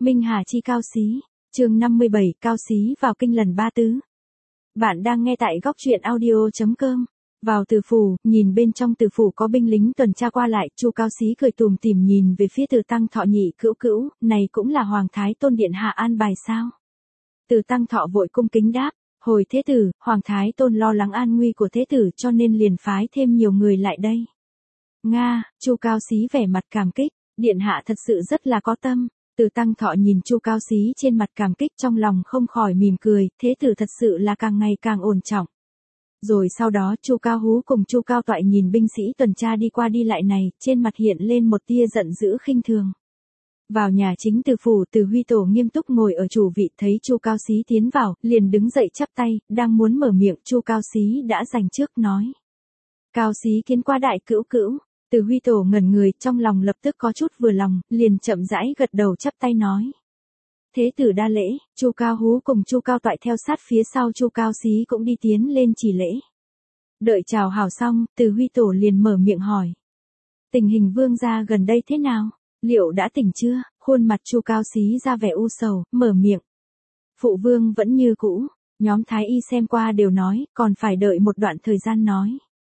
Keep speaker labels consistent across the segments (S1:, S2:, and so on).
S1: Minh Hà chi cao xí, chương 57, cao xí vào kinh lần 3 tứ. Bạn đang nghe tại góc truyện audio.com. Vào Từ Phủ, nhìn bên trong Từ Phủ có binh lính tuần tra qua lại, Chu Cao Xí cười tủm tỉm nhìn về phía Từ Tăng Thọ nhị cữu cữu, này cũng là Hoàng Thái Tôn điện hạ an bài sao? Từ Tăng Thọ vội cung kính đáp, hồi thế tử, Hoàng Thái Tôn lo lắng an nguy của thế tử cho nên liền phái thêm nhiều người lại đây. Nga, Chu Cao Xí vẻ mặt cảm kích, điện hạ thật sự rất là có tâm. Từ Tăng Thọ nhìn Chu Cao Xí trên mặt cảm kích trong lòng không khỏi mỉm cười, thế tử thật sự là càng ngày càng ổn trọng. Rồi sau đó Chu Cao Hú cùng Chu Cao Toại nhìn binh sĩ tuần tra đi qua đi lại này, trên mặt hiện lên một tia giận dữ khinh thường. Vào nhà chính Từ Phủ, Từ Huy Tổ nghiêm túc ngồi ở chủ vị, thấy Chu Cao Xí tiến vào, liền đứng dậy chắp tay, đang muốn mở miệng, Chu Cao Xí đã giành trước nói. Cao Xí kiến qua đại cữu cữu. Từ Huy Tổ ngẩn người, trong lòng lập tức có chút vừa lòng, liền chậm rãi gật đầu chắp tay nói. Thế tử đa lễ, Chu Cao Hú cùng Chu Cao Toại theo sát phía sau Chu Cao Xí cũng đi tiến lên chỉ lễ. Đợi chào hào xong, Từ Huy Tổ liền mở miệng hỏi. Tình hình vương gia gần đây thế nào? Liệu đã tỉnh chưa? Khuôn mặt Chu Cao Xí ra vẻ u sầu, mở miệng. Phụ vương vẫn như cũ, nhóm Thái Y xem qua đều nói, còn phải đợi một đoạn thời gian nói.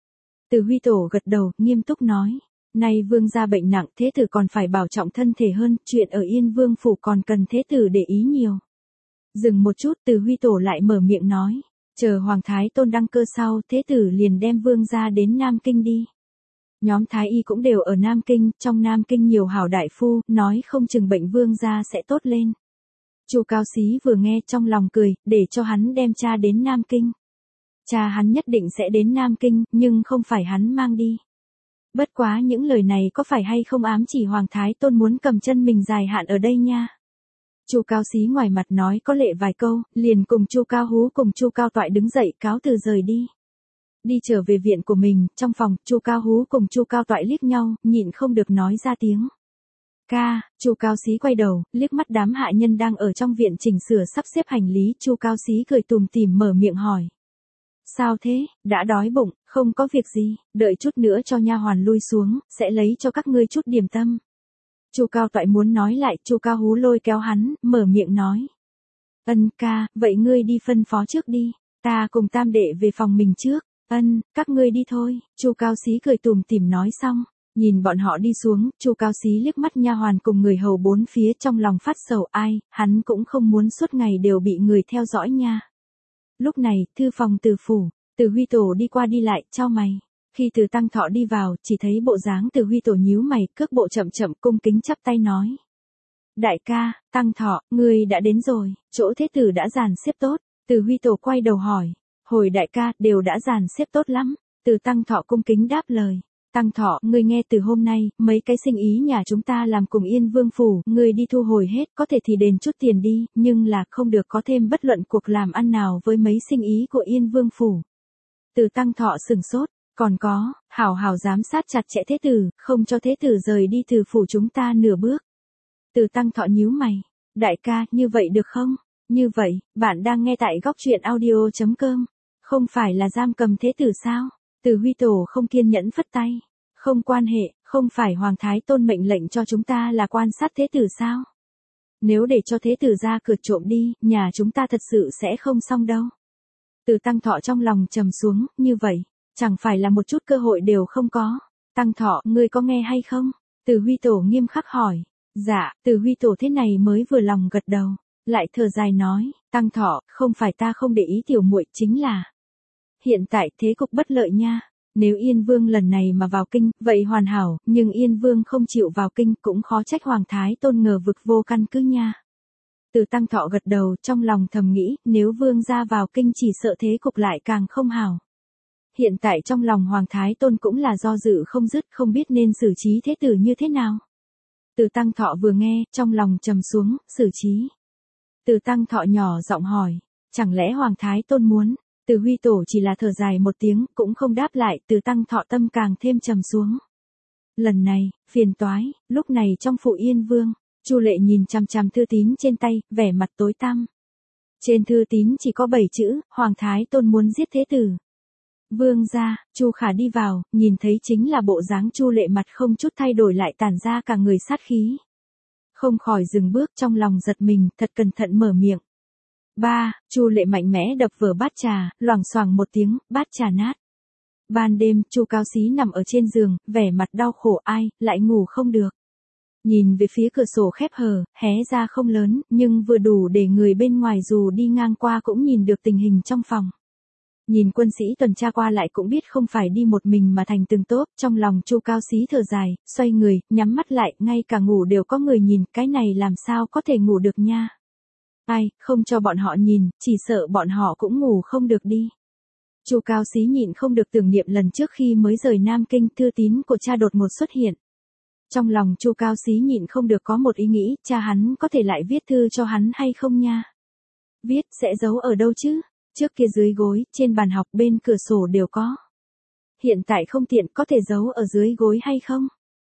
S1: Từ Huy Tổ gật đầu, nghiêm túc nói. Nay vương gia bệnh nặng, thế tử còn phải bảo trọng thân thể hơn, chuyện ở Yên Vương Phủ còn cần thế tử để ý nhiều. Dừng một chút, Từ Huy Tổ lại mở miệng nói. Chờ Hoàng Thái Tôn đăng cơ sau, thế tử liền đem vương gia đến Nam Kinh đi. Nhóm Thái Y cũng đều ở Nam Kinh, trong Nam Kinh nhiều hảo đại phu, nói không chừng bệnh vương gia sẽ tốt lên. Chu Cao Xí vừa nghe trong lòng cười, để cho hắn đem cha đến Nam Kinh. Cha hắn nhất định sẽ đến Nam Kinh, nhưng không phải hắn mang đi. Bất quá những lời này có phải hay không ám chỉ Hoàng Thái Tôn muốn cầm chân mình dài hạn ở đây nha. Chu Cao Xí ngoài mặt nói có lệ vài câu, liền cùng Chu Cao Hú cùng Chu Cao Toại đứng dậy cáo từ rời đi. Đi trở về viện của mình, trong phòng, Chu Cao Hú cùng Chu Cao Toại liếc nhau, nhịn không được nói ra tiếng. Ca, Chu Cao Xí quay đầu, liếc mắt đám hạ nhân đang ở trong viện chỉnh sửa sắp xếp hành lý, Chu Cao Xí cười tủm tỉm mở miệng hỏi. Sao thế, đã đói bụng, không có việc gì, đợi chút nữa cho nha hoàn lui xuống, sẽ lấy cho các ngươi chút điểm tâm. Chu Cao Toại muốn nói lại, Chu Cao Hú lôi kéo hắn, mở miệng nói. Ân ca, vậy ngươi đi phân phó trước đi, ta cùng tam đệ về phòng mình trước. Ân, các ngươi đi thôi, Chu Cao Xí cười tủm tỉm nói xong, nhìn bọn họ đi xuống, Chu Cao Xí liếc mắt nha hoàn cùng người hầu bốn phía trong lòng phát sầu ai, hắn cũng không muốn suốt ngày đều bị người theo dõi nha. Lúc này, thư phòng Từ Phủ, Từ Huy Tổ đi qua đi lại, chau mày. Khi Từ Tăng Thọ đi vào, chỉ thấy bộ dáng Từ Huy Tổ nhíu mày, cước bộ chậm chậm cung kính chắp tay nói. Đại ca, Tăng Thọ, ngươi đã đến rồi, chỗ thế tử đã dàn xếp tốt. Từ Huy Tổ quay đầu hỏi. Hồi đại ca, đều đã dàn xếp tốt lắm. Từ Tăng Thọ cung kính đáp lời. Tăng Thọ, ngươi nghe từ hôm nay, mấy cái sinh ý nhà chúng ta làm cùng Yên Vương Phủ, ngươi đi thu hồi hết, có thể thì đền chút tiền đi, nhưng là không được có thêm bất luận cuộc làm ăn nào với mấy sinh ý của Yên Vương Phủ. Từ Tăng Thọ sừng sốt, còn có, hảo hảo giám sát chặt chẽ thế tử, không cho thế tử rời đi từ phủ chúng ta nửa bước. Từ Tăng Thọ nhíu mày, đại ca, như vậy được không? Như vậy, bạn đang nghe tại góc truyện audio.com, không phải là giam cầm thế tử sao? Từ Huy Tổ không kiên nhẫn phất tay. Không quan hệ, không phải Hoàng Thái Tôn mệnh lệnh cho chúng ta là quan sát thế tử sao? Nếu để cho thế tử ra cửa trộm đi, nhà chúng ta thật sự sẽ không xong đâu. Từ Tăng Thọ trong lòng trầm xuống, như vậy, chẳng phải là một chút cơ hội đều không có. Tăng Thọ, ngươi có nghe hay không? Từ Huy Tổ nghiêm khắc hỏi. Dạ, Từ Huy Tổ thế này mới vừa lòng gật đầu, lại thở dài nói, Tăng Thọ, không phải ta không để ý tiểu muội, chính là hiện tại thế cục bất lợi nha. Nếu Yên Vương lần này mà vào kinh, vậy hoàn hảo, nhưng Yên Vương không chịu vào kinh cũng khó trách Hoàng Thái Tôn ngờ vực vô căn cứ nha. Từ Tăng Thọ gật đầu, trong lòng thầm nghĩ, nếu Vương ra vào kinh chỉ sợ thế cục lại càng không hảo. Hiện tại trong lòng Hoàng Thái Tôn cũng là do dự không dứt, không biết nên xử trí thế tử như thế nào. Từ Tăng Thọ vừa nghe, trong lòng trầm xuống, xử trí. Từ Tăng Thọ nhỏ giọng hỏi, chẳng lẽ Hoàng Thái Tôn muốn? Từ Huy Tổ chỉ là thở dài một tiếng, cũng không đáp lại, Từ Tăng Thọ tâm càng thêm trầm xuống. Lần này, phiền toái, lúc này trong phủ Yên Vương, Chu Lệ nhìn chằm chằm thư tín trên tay, vẻ mặt tối tăm. Trên thư tín chỉ có 7 chữ, Hoàng Thái Tôn muốn giết thế tử. Vương gia, Chu Khả đi vào, nhìn thấy chính là bộ dáng Chu Lệ mặt không chút thay đổi lại tản ra cả người sát khí. Không khỏi dừng bước, trong lòng giật mình, thật cẩn thận mở miệng. Ba, Chu Lệ mạnh mẽ đập vỡ bát trà, loảng xoảng một tiếng, bát trà nát. Ban đêm, Chu Cao Xí nằm ở trên giường, vẻ mặt đau khổ, ai, lại ngủ không được. Nhìn về phía cửa sổ khép hờ, hé ra không lớn, nhưng vừa đủ để người bên ngoài dù đi ngang qua cũng nhìn được tình hình trong phòng. Nhìn quân sĩ tuần tra qua lại cũng biết không phải đi một mình mà thành từng tốp, trong lòng Chu Cao Xí thở dài, xoay người, nhắm mắt lại, ngay cả ngủ đều có người nhìn, cái này làm sao có thể ngủ được nha. Ai, không cho bọn họ nhìn, chỉ sợ bọn họ cũng ngủ không được đi. Chu Cao Xí nhịn không được tưởng niệm lần trước khi mới rời Nam Kinh, thư tín của cha đột ngột xuất hiện. Trong lòng Chu Cao Xí nhịn không được có một ý nghĩ, cha hắn có thể lại viết thư cho hắn hay không nha. Viết sẽ giấu ở đâu chứ? Trước kia dưới gối, trên bàn học, bên cửa sổ đều có. Hiện tại không tiện, có thể giấu ở dưới gối hay không?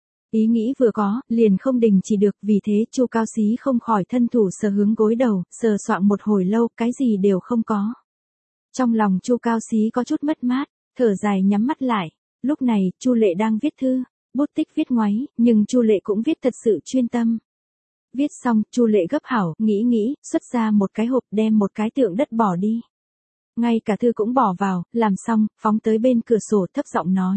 S1: Ý nghĩ vừa có, liền không đình chỉ được, vì thế Chu Cao Xí không khỏi thân thủ sờ hướng gối đầu, sờ soạng một hồi lâu, cái gì đều không có. Trong lòng Chu Cao Xí có chút mất mát, thở dài nhắm mắt lại. Lúc này, Chu Lệ đang viết thư, bút tích viết ngoáy, nhưng Chu Lệ cũng viết thật sự chuyên tâm. Viết xong, Chu Lệ gấp hảo, nghĩ, xuất ra một cái hộp, đem một cái tượng đất bỏ đi. Ngay cả thư cũng bỏ vào, làm xong, phóng tới bên cửa sổ, thấp giọng nói.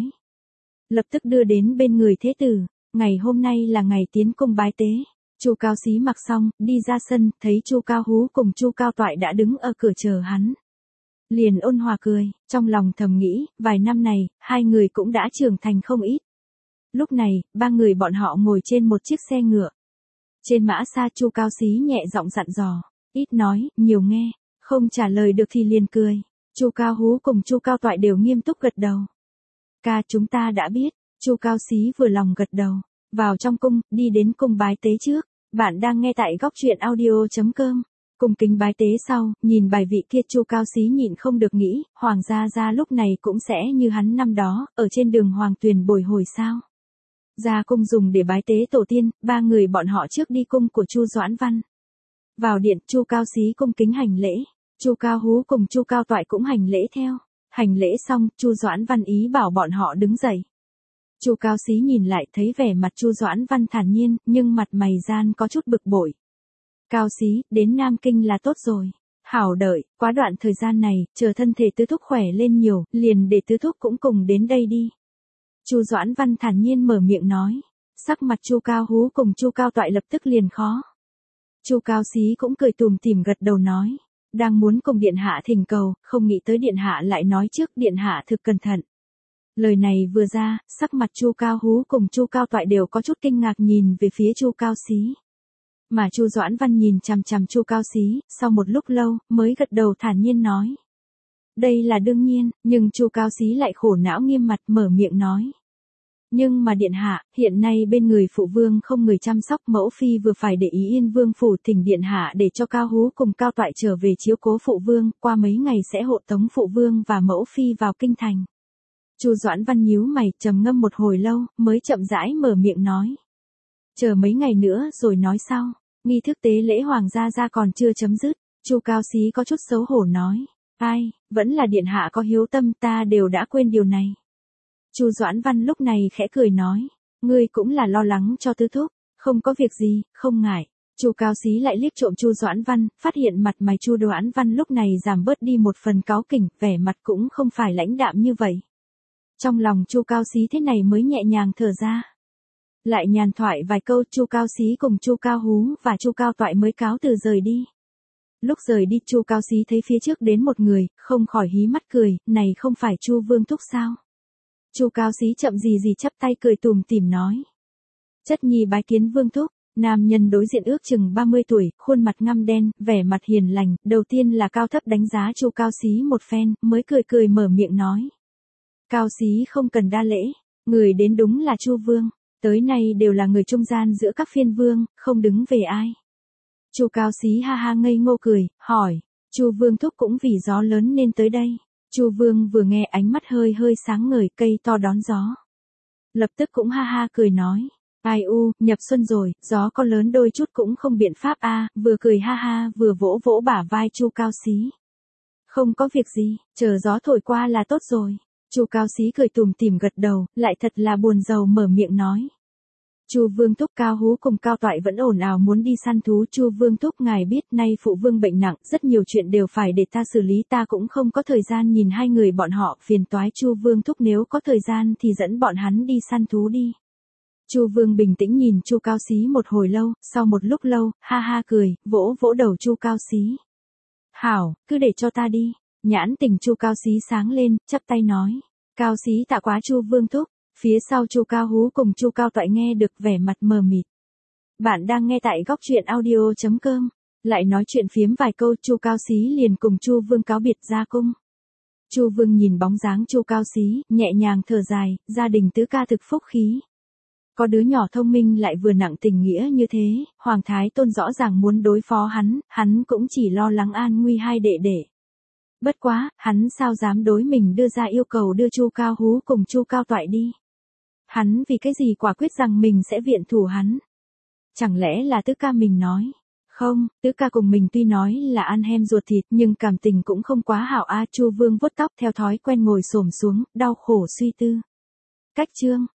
S1: Lập tức đưa đến bên người thế tử, ngày hôm nay là ngày tiến cung bái tế. Chu Cao Xí mặc xong, đi ra sân, thấy Chu Cao Hú cùng Chu Cao Toại đã đứng ở cửa chờ hắn. Liền ôn hòa cười, trong lòng thầm nghĩ, vài năm này, hai người cũng đã trưởng thành không ít. Lúc này, ba người bọn họ ngồi trên một chiếc xe ngựa. Trên mã xa, Chu Cao Xí nhẹ giọng dặn dò, ít nói, nhiều nghe, không trả lời được thì liền cười. Chu Cao Hú cùng Chu Cao Toại đều nghiêm túc gật đầu. Ca, chúng ta đã biết. Chu Cao Xí vừa lòng gật đầu, vào trong cung, đi đến cung bái tế trước. Bạn đang nghe tại góc truyện audio.com. Cung kính bái tế sau, nhìn bài vị kia, Chu Cao Xí nhịn không được nghĩ, Hoàng gia lúc này cũng sẽ như hắn năm đó, ở trên đường Hoàng Tuyền bồi hồi sao. Ra cung dùng để bái tế tổ tiên, ba người bọn họ trước đi cung của Chu Doãn Văn. Vào điện, Chu Cao Xí cung kính hành lễ, Chu Cao Hú cùng Chu Cao Toại cũng hành lễ theo. Hành lễ xong, Chu Doãn Văn ý bảo bọn họ đứng dậy. Chu Cao Xí nhìn lại, thấy vẻ mặt Chu Doãn Văn thản nhiên, nhưng mặt mày gian có chút bực bội. Cao Xí, đến Nam Kinh là tốt rồi. Hảo đợi, quá đoạn thời gian này, chờ thân thể tứ thúc khỏe lên nhiều, liền để tứ thúc cũng cùng đến đây đi. Chu Doãn Văn thản nhiên mở miệng nói. Sắc mặt Chu Cao Hú cùng Chu Cao Toại lập tức liền khó. Chu Cao Xí cũng cười tủm tỉm gật đầu nói. Đang muốn cùng điện hạ thỉnh cầu, không nghĩ tới điện hạ lại nói trước, điện hạ thực cẩn thận. Lời này vừa ra, sắc mặt Chu Cao Hú cùng Chu Cao Toại đều có chút kinh ngạc nhìn về phía Chu Cao Xí. Mà Chu Doãn Văn nhìn chằm chằm Chu Cao Xí, sau một lúc lâu, mới gật đầu thản nhiên nói. Đây là đương nhiên, nhưng Chu Cao Xí lại khổ não nghiêm mặt mở miệng nói. Nhưng mà điện hạ, hiện nay bên người phụ vương không người chăm sóc, mẫu phi vừa phải để ý Yên Vương phủ, thỉnh điện hạ để cho Cao Hú cùng Cao Toại trở về chiếu cố phụ vương, qua mấy ngày sẽ hộ tống phụ vương và mẫu phi vào kinh thành. Chu Doãn Văn nhíu mày, trầm ngâm một hồi lâu, mới chậm rãi mở miệng nói. Chờ mấy ngày nữa rồi nói sau, nghi thức tế lễ hoàng gia còn chưa chấm dứt. Chu Cao Xí có chút xấu hổ nói. Ai, vẫn là điện hạ có hiếu tâm, ta đều đã quên điều này. Chu Doãn Văn lúc này khẽ cười nói. Ngươi cũng là lo lắng cho tứ thúc, không có việc gì, không ngại. Chu Cao Xí lại liếc trộm Chu Doãn Văn, phát hiện mặt mày Chu Doãn Văn lúc này giảm bớt đi một phần cáu kỉnh, vẻ mặt cũng không phải lãnh đạm như vậy. Trong lòng Chu Cao Xí thế này mới nhẹ nhàng thở ra. Lại nhàn thoại vài câu, Chu Cao Xí cùng Chu Cao Hú và Chu Cao Toại mới cáo từ rời đi. Lúc rời đi, Chu Cao Xí thấy phía trước đến một người, không khỏi hí mắt cười, này không phải Chu Vương thúc sao? Chu Cao Xí chậm gì chắp tay cười tủm tỉm nói. Chất nhi bái kiến Vương thúc. Nam nhân đối diện ước chừng 30 tuổi, khuôn mặt ngăm đen, vẻ mặt hiền lành, đầu tiên là cao thấp đánh giá Chu Cao Xí một phen, mới cười mở miệng nói. Cao Xí không cần đa lễ, người đến đúng là Chu Vương, tới nay đều là người trung gian giữa các phiên vương, không đứng về ai. Chu Cao Xí ha ha ngây ngô cười, hỏi, Chu Vương thúc cũng vì gió lớn nên tới đây. Chu Vương vừa nghe ánh mắt hơi sáng ngời, cây to đón gió. Lập tức cũng ha ha cười nói. Ai u, nhập xuân rồi, gió có lớn đôi chút cũng không biện pháp a. Vừa cười ha ha, vừa vỗ bả vai Chu Cao Xí. Không có việc gì, chờ gió thổi qua là tốt rồi. Chu Cao Xí cười tủm tỉm gật đầu, lại thật là buồn rầu mở miệng nói. Chu Vương Thúc, Cao Hú cùng Cao Toại vẫn ồn ào muốn đi săn thú. Chu Vương Thúc, ngài biết nay phụ vương bệnh nặng, rất nhiều chuyện đều phải để ta xử lý, ta cũng không có thời gian nhìn hai người bọn họ, phiền toái Chu Vương Thúc nếu có thời gian thì dẫn bọn hắn đi săn thú đi. Chu Vương bình tĩnh nhìn Chu Cao Xí một hồi lâu, sau một lúc lâu, ha ha cười, vỗ vỗ đầu Chu Cao Xí. Hảo, cứ để cho ta đi. Nhãn tình Chu Cao Xí sáng lên, chắp tay nói. Cao Xí tạ quá Chu Vương Thúc. Phía sau Chu Cao Hú cùng Chu Cao Toại nghe được vẻ mặt mờ mịt. Bạn đang nghe tại góc truyện audio.com. Lại nói chuyện phiếm vài câu, Chu Cao Xí liền cùng Chu Vương cáo biệt ra cung. Chu Vương nhìn bóng dáng Chu Cao Xí, nhẹ nhàng thở dài, gia đình tứ ca thực phúc khí. Có đứa nhỏ thông minh lại vừa nặng tình nghĩa như thế, Hoàng Thái Tôn rõ ràng muốn đối phó hắn cũng chỉ lo lắng an nguy hai đệ đệ. Bất quá, hắn sao dám đối mình đưa ra yêu cầu đưa Chu Cao Hú cùng Chu Cao Toại đi. Hắn vì cái gì quả quyết rằng mình sẽ viện thủ hắn? Chẳng lẽ là tứ ca mình nói? Không, tứ ca cùng mình tuy nói là ăn hem ruột thịt nhưng cảm tình cũng không quá hảo a. Chu Vương vuốt tóc theo thói quen ngồi xổm xuống, đau khổ suy tư. Cách chương